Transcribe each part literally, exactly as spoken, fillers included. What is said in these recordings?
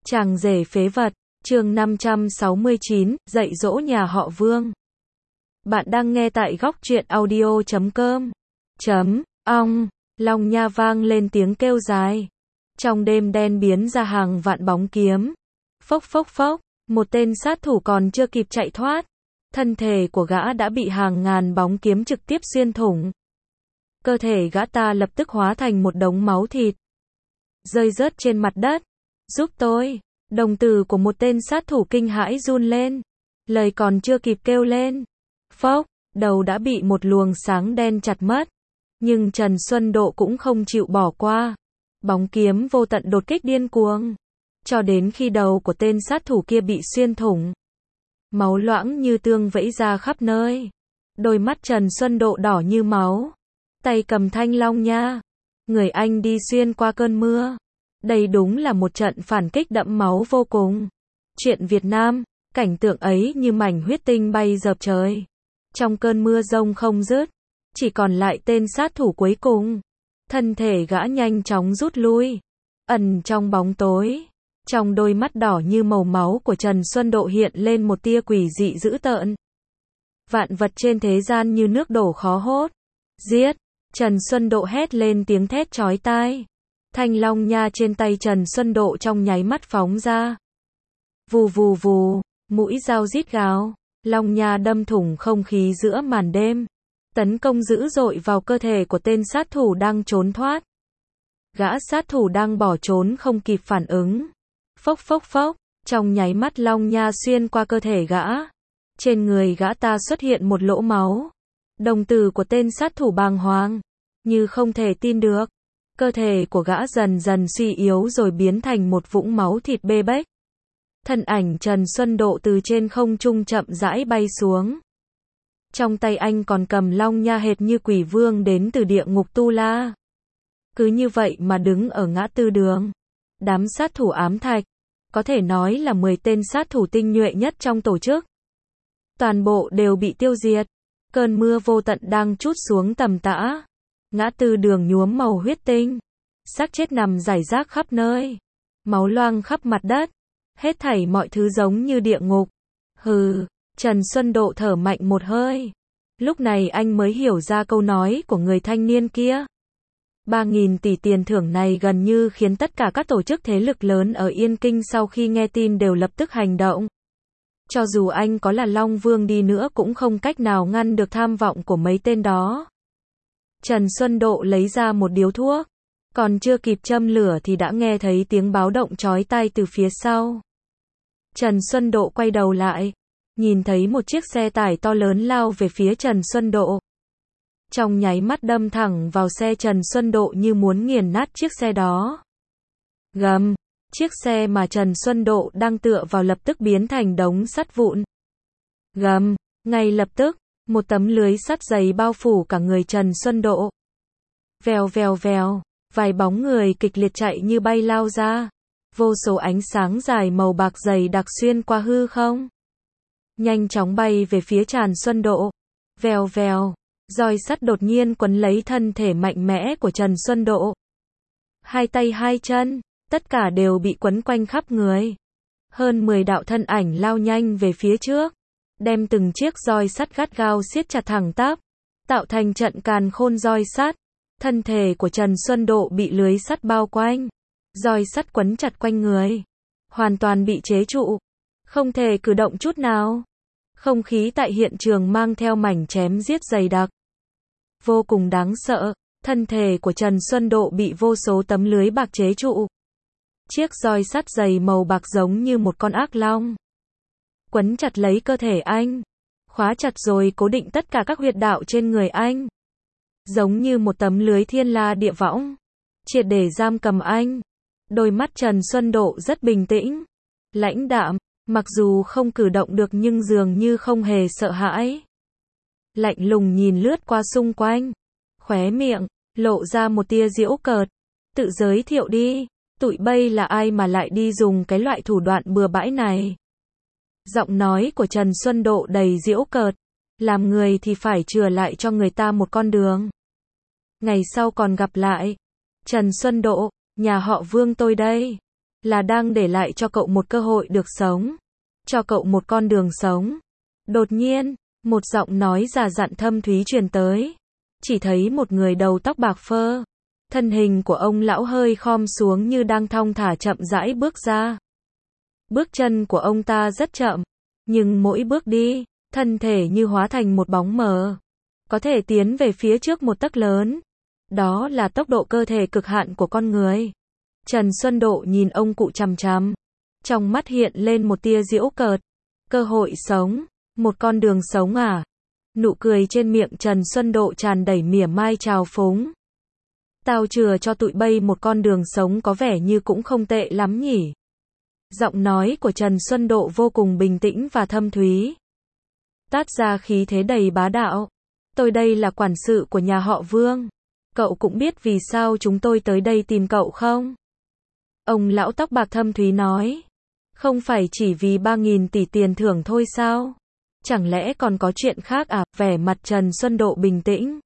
Chàng rể phế vật, chương năm trăm sáu mươi chín, dạy dỗ nhà họ Vương. Bạn đang nghe tại góc truyện audio chấm com. Chấm, ong, Long Nha vang lên tiếng kêu dài. Trong đêm đen biến ra hàng vạn bóng kiếm. Phốc phốc phốc, một tên sát thủ còn chưa kịp chạy thoát. Thân thể của gã đã bị hàng ngàn bóng kiếm trực tiếp xuyên thủng. Cơ thể gã ta lập tức hóa thành một đống máu thịt. Rơi rớt trên mặt đất. Giúp tôi. Đồng tử của một tên sát thủ kinh hãi run lên. Lời còn chưa kịp kêu lên. Phốc, đầu đã bị một luồng sáng đen chặt mất. Nhưng Trần Xuân Độ cũng không chịu bỏ qua. Bóng kiếm vô tận đột kích điên cuồng. Cho đến khi đầu của tên sát thủ kia bị xuyên thủng. Máu loãng như tương vẫy ra khắp nơi. Đôi mắt Trần Xuân Độ đỏ như máu. Tay cầm thanh long nha. Người anh đi xuyên qua cơn mưa. Đây đúng là một trận phản kích đẫm máu vô cùng. Chuyện Việt Nam, cảnh tượng ấy như mảnh huyết tinh bay dập trời. Trong cơn mưa rông không dứt, chỉ còn lại tên sát thủ cuối cùng. Thân thể gã nhanh chóng rút lui, ẩn trong bóng tối. Trong đôi mắt đỏ như màu máu của Trần Xuân Độ hiện lên một tia quỷ dị dữ tợn. Vạn vật trên thế gian như nước đổ khó hốt. Giết! Trần Xuân Độ hét lên tiếng thét chói tai. Thanh long nha trên tay Trần Xuân Độ trong nháy mắt phóng ra. Vù vù vù, mũi dao rít gào, long nha đâm thủng không khí giữa màn đêm, tấn công dữ dội vào cơ thể của tên sát thủ đang trốn thoát. Gã sát thủ đang bỏ trốn không kịp phản ứng. Phốc phốc phốc, trong nháy mắt long nha xuyên qua cơ thể gã. Trên người gã ta xuất hiện một lỗ máu. Đồng tử của tên sát thủ bàng hoàng, như không thể tin được. Cơ thể của gã dần dần suy yếu rồi biến thành một vũng máu thịt bê bết. Thân ảnh Trần Xuân Độ từ trên không trung chậm rãi bay xuống. Trong tay anh còn cầm long nha hệt như quỷ vương đến từ địa ngục Tu La. Cứ như vậy mà đứng ở ngã tư đường. Đám sát thủ ám thạch, có thể nói là mười tên sát thủ tinh nhuệ nhất trong tổ chức. Toàn bộ đều bị tiêu diệt. Cơn mưa vô tận đang trút xuống tầm tã. Ngã tư đường nhuốm màu huyết tinh. Xác chết nằm rải rác khắp nơi. Máu loang khắp mặt đất. Hết thảy mọi thứ giống như địa ngục. Hừ, Trần Xuân Độ thở mạnh một hơi. Lúc này anh mới hiểu ra câu nói của người thanh niên kia. Ba nghìn tỷ tiền thưởng này gần như khiến tất cả các tổ chức thế lực lớn ở Yên Kinh sau khi nghe tin đều lập tức hành động. Cho dù anh có là Long Vương đi nữa cũng không cách nào ngăn được tham vọng của mấy tên đó. Trần Xuân Độ lấy ra một điếu thuốc. Còn chưa kịp châm lửa thì đã nghe thấy tiếng báo động chói tai từ phía sau. Trần Xuân Độ quay đầu lại. Nhìn thấy một chiếc xe tải to lớn lao về phía Trần Xuân Độ. Trong nháy mắt đâm thẳng vào xe Trần Xuân Độ như muốn nghiền nát chiếc xe đó. Gầm, chiếc xe mà Trần Xuân Độ đang tựa vào lập tức biến thành đống sắt vụn. Gầm, ngay lập tức, một tấm lưới sắt dày bao phủ cả người Trần Xuân Độ. Vèo vèo vèo, vài bóng người kịch liệt chạy như bay lao ra. Vô số ánh sáng dài màu bạc dày đặc xuyên qua hư không. Nhanh chóng bay về phía Trần Xuân Độ. Vèo vèo, roi sắt đột nhiên quấn lấy thân thể mạnh mẽ của Trần Xuân Độ. Hai tay hai chân, tất cả đều bị quấn quanh khắp người. Hơn mười đạo thân ảnh lao nhanh về phía trước. Đem từng chiếc roi sắt gắt gao siết chặt thẳng tắp. Tạo thành trận càn khôn roi sắt. Thân thể của Trần Xuân Độ bị lưới sắt bao quanh. Roi sắt quấn chặt quanh người. Hoàn toàn bị chế trụ. Không thể cử động chút nào. Không khí tại hiện trường mang theo mảnh chém giết dày đặc. Vô cùng đáng sợ. Thân thể của Trần Xuân Độ bị vô số tấm lưới bạc chế trụ. Chiếc roi sắt dày màu bạc giống như một con ác long. Quấn chặt lấy cơ thể anh. Khóa chặt rồi cố định tất cả các huyệt đạo trên người anh. Giống như một tấm lưới thiên la địa võng. Triệt để giam cầm anh. Đôi mắt Trần Xuân Độ rất bình tĩnh. Lãnh đạm, mặc dù không cử động được nhưng dường như không hề sợ hãi. Lạnh lùng nhìn lướt qua xung quanh. Khóe miệng, lộ ra một tia giễu cợt. Tự giới thiệu đi. Tụi bay là ai mà lại đi dùng cái loại thủ đoạn bừa bãi này? Giọng nói của Trần Xuân Độ đầy giễu cợt. Làm người thì phải chừa lại cho người ta một con đường. Ngày sau còn gặp lại. Trần Xuân Độ, nhà họ Vương tôi đây. là đang để lại cho cậu một cơ hội được sống, cho cậu một con đường sống. Đột nhiên, một giọng nói già dặn thâm thúy truyền tới. Chỉ thấy một người đầu tóc bạc phơ. Thân hình của ông lão hơi khom xuống như đang thong thả chậm rãi bước ra. Bước chân của ông ta rất chậm, nhưng mỗi bước đi, thân thể như hóa thành một bóng mờ. Có thể tiến về phía trước một tấc lớn. Đó là tốc độ cơ thể cực hạn của con người. Trần Xuân Độ nhìn ông cụ chằm chằm. Trong mắt hiện lên một tia giễu cợt. Cơ hội sống, một con đường sống à? Nụ cười trên miệng Trần Xuân Độ tràn đầy mỉa mai trào phúng. Tao chừa cho tụi bay một con đường sống có vẻ như cũng không tệ lắm nhỉ. Giọng nói của Trần Xuân Độ vô cùng bình tĩnh và thâm thúy. Tát ra khí thế đầy bá đạo. Tôi đây là quản sự của nhà họ Vương. Cậu cũng biết vì sao chúng tôi tới đây tìm cậu không? Ông lão tóc bạc thâm thúy nói. Không phải chỉ vì ba nghìn tỷ tiền thưởng thôi sao? Chẳng lẽ còn có chuyện khác à? Vẻ mặt Trần Xuân Độ bình tĩnh.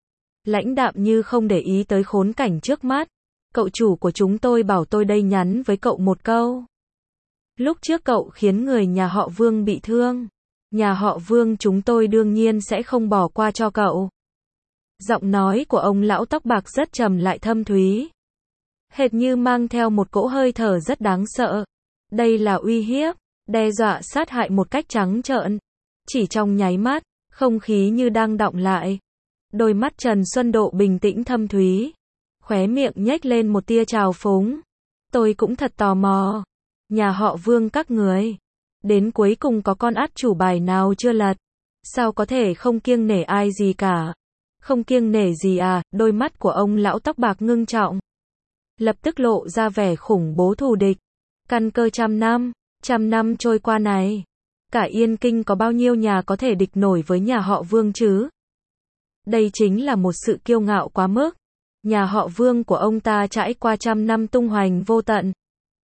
Lãnh đạm như không để ý tới khốn cảnh trước mắt. Cậu chủ của chúng tôi bảo tôi đây nhắn với cậu một câu. Lúc trước cậu khiến người nhà họ Vương bị thương. Nhà họ Vương chúng tôi đương nhiên sẽ không bỏ qua cho cậu. Giọng nói của ông lão tóc bạc rất trầm lại thâm thúy. Hệt như mang theo một cỗ hơi thở rất đáng sợ. Đây là uy hiếp, đe dọa sát hại một cách trắng trợn. Chỉ trong nháy mắt, không khí như đang đọng lại. Đôi mắt Trần Xuân Độ bình tĩnh thâm thúy. Khóe miệng nhếch lên một tia trào phúng. Tôi cũng thật tò mò. Nhà họ Vương các người. Đến cuối cùng có con át chủ bài nào chưa lật? Sao có thể không kiêng nể ai gì cả? Không kiêng nể gì à? Đôi mắt của ông lão tóc bạc ngưng trọng. Lập tức lộ ra vẻ khủng bố thù địch. Căn cơ trăm năm, trăm năm trôi qua này. Cả Yên Kinh có bao nhiêu nhà có thể địch nổi với nhà họ Vương chứ? Đây chính là một sự kiêu ngạo quá mức. Nhà họ Vương của ông ta trải qua trăm năm tung hoành vô tận.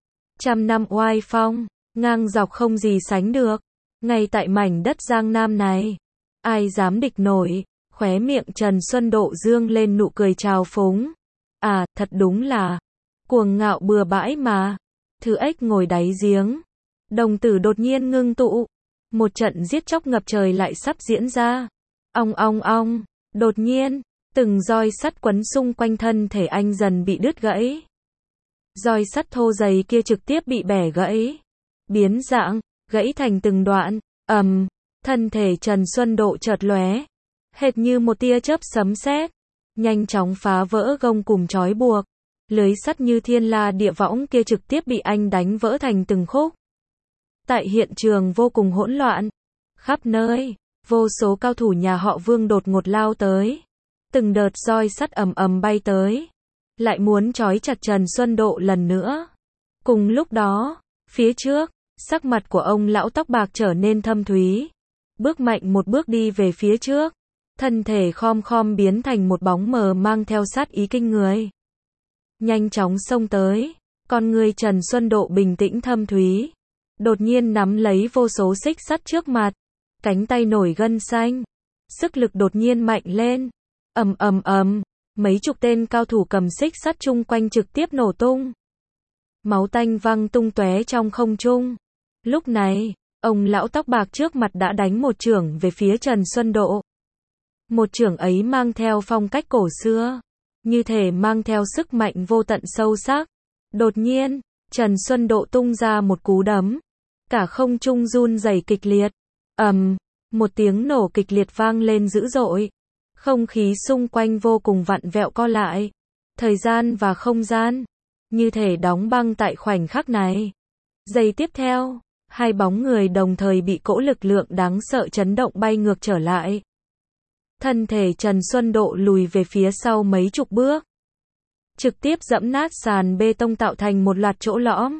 Trăm năm oai phong, ngang dọc không gì sánh được. Ngay tại mảnh đất Giang Nam này. Ai dám địch nổi? Khóe miệng Trần Xuân Độ dương lên nụ cười trào phúng. À, thật đúng là cuồng ngạo bừa bãi mà. Thứ ếch ngồi đáy giếng. Đồng tử đột nhiên ngưng tụ. Một trận giết chóc ngập trời lại sắp diễn ra. Ong ong ong. Đột nhiên, từng roi sắt quấn xung quanh thân thể anh dần bị đứt gãy. Roi sắt thô dày kia trực tiếp bị bẻ gãy. Biến dạng, gãy thành từng đoạn. Ầm, um, thân thể Trần Xuân Độ chợt lóe. Hệt như một tia chớp sấm sét. Nhanh chóng phá vỡ gông cùm trói buộc. Lưới sắt như thiên la địa võng kia trực tiếp bị anh đánh vỡ thành từng khúc. Tại hiện trường vô cùng hỗn loạn. Khắp nơi, vô số cao thủ nhà họ Vương đột ngột lao tới. Từng đợt roi sắt ầm ầm bay tới. Lại muốn trói chặt Trần Xuân Độ lần nữa. Cùng lúc đó, phía trước, sắc mặt của ông lão tóc bạc trở nên thâm thúy. Bước mạnh một bước đi về phía trước. Thân thể khom khom biến thành một bóng mờ mang theo sát ý kinh người. Nhanh chóng xông tới. Con người Trần Xuân Độ bình tĩnh thâm thúy. Đột nhiên nắm lấy vô số xích sắt trước mặt. Cánh tay nổi gân xanh. Sức lực đột nhiên mạnh lên. Ầm ầm ầm. Mấy chục tên cao thủ cầm xích sắt chung quanh trực tiếp nổ tung. Máu tanh văng tung tóe trong không trung. Lúc này, ông lão tóc bạc trước mặt đã đánh một chưởng về phía Trần Xuân Độ. Một chưởng ấy mang theo phong cách cổ xưa. Như thể mang theo sức mạnh vô tận sâu sắc. Đột nhiên, Trần Xuân Độ tung ra một cú đấm. Cả không trung run rẩy kịch liệt. Ầm, um, một tiếng nổ kịch liệt vang lên dữ dội. Không khí xung quanh vô cùng vặn vẹo co lại. Thời gian và không gian, như thể đóng băng tại khoảnh khắc này. Giây tiếp theo, hai bóng người đồng thời bị cỗ lực lượng đáng sợ chấn động bay ngược trở lại. Thân thể Trần Xuân Độ lùi về phía sau mấy chục bước. Trực tiếp giẫm nát sàn bê tông tạo thành một loạt chỗ lõm.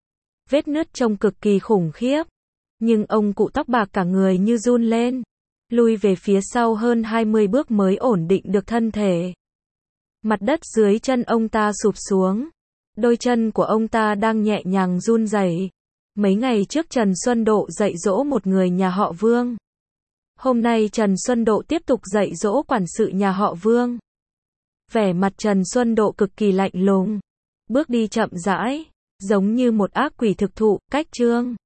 Vết nứt trông cực kỳ khủng khiếp. Nhưng ông cụ tóc bạc cả người như run lên. Lùi về phía sau hơn hai mươi bước mới ổn định được thân thể. Mặt đất dưới chân ông ta sụp xuống. Đôi chân của ông ta đang nhẹ nhàng run rẩy. Mấy ngày trước Trần Xuân Độ dạy dỗ một người nhà họ Vương. Hôm nay Trần Xuân Độ tiếp tục dạy dỗ quản sự nhà họ Vương. Vẻ mặt Trần Xuân Độ cực kỳ lạnh lùng. Bước đi chậm rãi, giống như một ác quỷ thực thụ, cách chương